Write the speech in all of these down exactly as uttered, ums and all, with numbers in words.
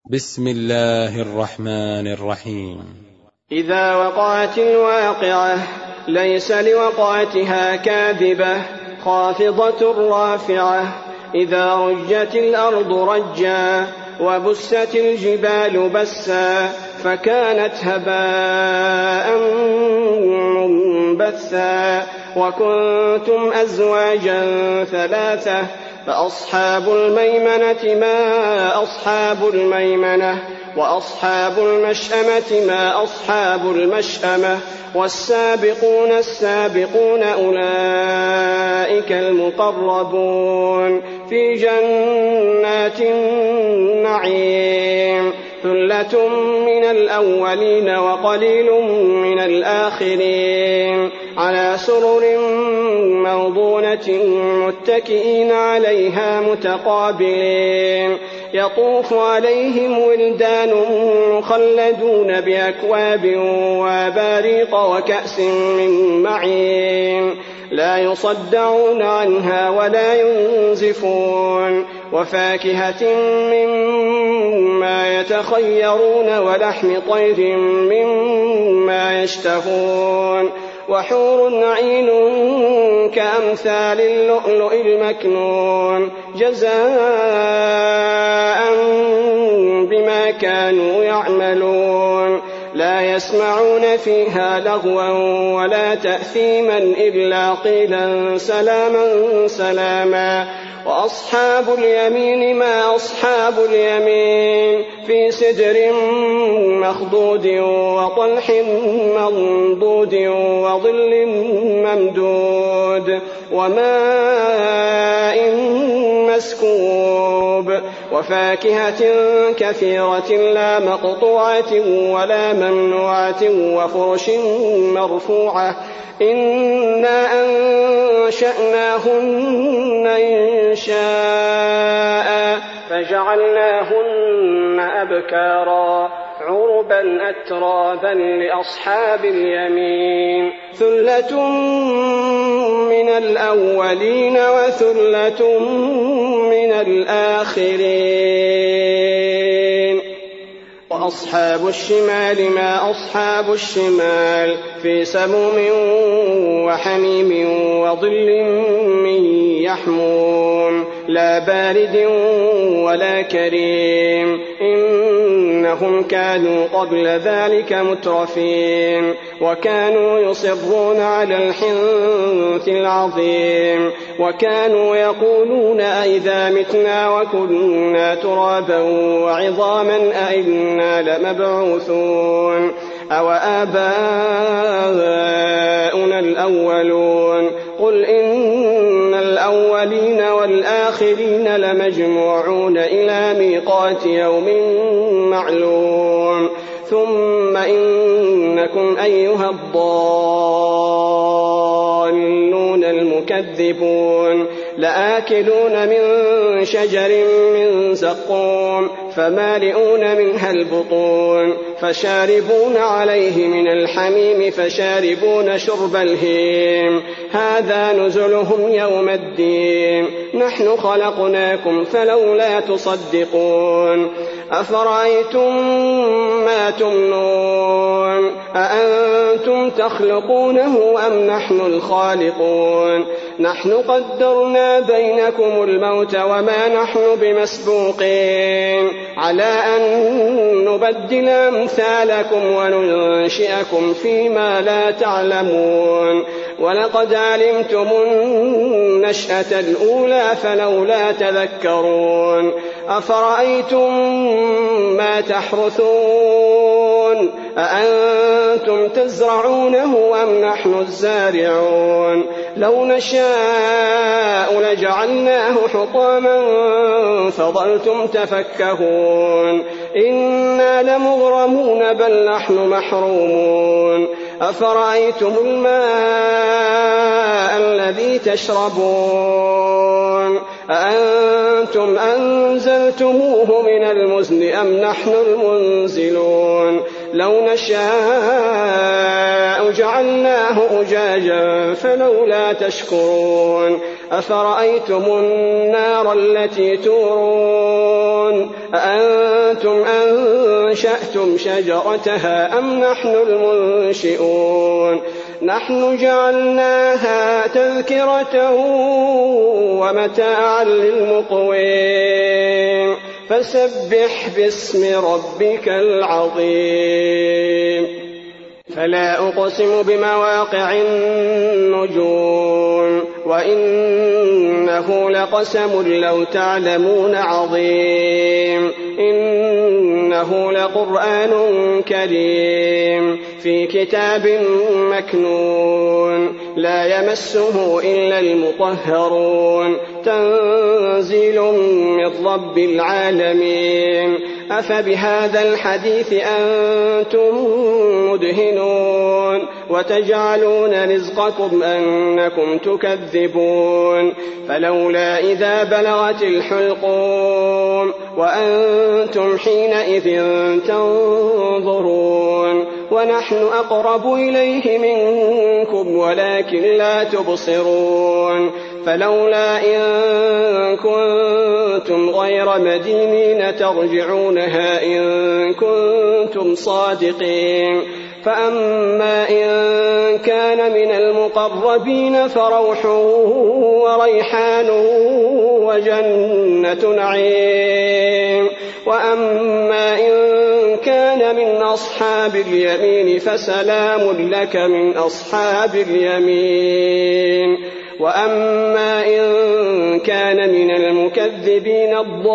بسم الله الرحمن الرحيم. إذا وقعت الواقعة ليس لوقعتها كاذبة خافضة رافعة. إذا رجت الأرض رجا وبست الجبال بسا فكانت هباء منبثا. وكنتم أزواجا ثلاثة فأصحاب الميمنة ما أصحاب الميمنة وأصحاب المشأمة ما أصحاب المشأمة والسابقون السابقون أولئك المقربون في جنات النعيم. ثلة من الأولين وقليل من الآخرين على سرر موضونة متكئين عليها متقابلين. يطوف عليهم ولدان مخلدون بأكواب وأباريق وكأس من معين لا يصدعون عنها ولا ينزفون. وفاكهة مما يتخيرون ولحم طير مما يشتهون. وحور عين كأمثال اللؤلؤ المكنون جزاء بما كانوا يعملون. لا يسمعون فيها لغوا ولا تأثيما إلا قيلا سلاما سلاما. وأصحاب اليمين ما أصحاب اليمين في سدر مخضود وطلح منضود وظل ممدود وماء مسكوب. وفاكهة كثيرة لا مقطوعة ولا ممنوعة وفرش مرفوعة. إنا أنشأناهن إنشاء فجعلناهن أبكارا عربا أترابا لأصحاب اليمين. ثلة من الأولين وثلة من الآخرين. وأصحاب الشمال ما أصحاب الشمال في سموم وحميم وظل من يحموم لا بارد ولا كريم. إنهم كانوا قبل ذلك مترفين وكانوا يصرون على الحنث العظيم. وكانوا يقولون أئذا متنا وكنا ترابا وعظاما أئنا لمبعوثون أو آباؤنا الأولون. قل إن الأولين والآخرين لمجموعون إلى ميقات يوم معلوم. ثم إنكم أيها الضالون المكذبون لآكلون من شجر من زقوم فمالئون منها البطون فشاربون عليه من الحميم فشاربون شرب الهيم. هذا نزلهم يوم الدين. نحن خلقناكم فلولا تصدقون. أفرأيتم ما تمنون أأنتم تخلقونه أم نحن الخالقون. نحن قدرنا بينكم الموت وما نحن بمسبوقين على أن نبدل أمثالكم وننشئكم فيما لا تعلمون. ولقد علمتم النشأة الأولى فلولا تذكرون. أفرأيتم ما تحرثون أأنتم تزرعونه أم نحن الزارعون. لو نشاء لجعلناه حطاما فظلتم تفكهون. إنا لمغرمون بل نحن محرومون. أفرأيتم الماء الذي تشربون أأنتم أنزلتموه من المزن أم نحن المنزلون لو نشاء جعلناه أجاجا فلولا تشكرون أفرأيتم النار التي تورون أأنتم أنشأتم شجرتها أم نحن المنشئون نحن جعلناها تذكرة ومتاعا للمقوين فسبح باسم ربك العظيم فلا أقسم بمواقع النجوم وإنه لقسم لو تعلمون عظيم إنه لقرآن كريم في كتاب مكنون لا يمسه إلا المطهرون تنزيل من رب العالمين أفبهذا الحديث أنتم مدهنون وتجعلون رزقكم أنكم تكذبون فلولا إذا بلغت الحلقوم وأنتم حينئذ تنظرون ونحن أقرب إليه منكم ولكن لا تبصرون فلولا إن كنتم غير مدينين ترجعونها إن كنتم صادقين فأما إن كان من المقربين فروح وريحان وجنة نعيم وأما إن كان من أصحاب اليمين فسلام لك من أصحاب اليمين وأما إن كان من المكذبين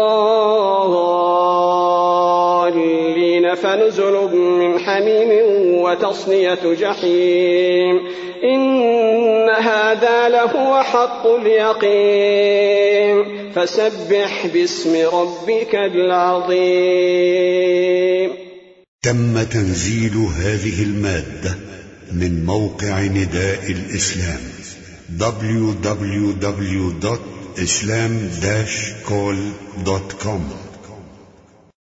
الضالين فنزل من حميم وتصلية جحيم إن هذا لهو حق اليقين فسبح باسم ربك العظيم. تم تنزيل هذه المادة من موقع نداء الإسلام دبليو دبليو دبليو دوت إسلام داش كول دوت كوم.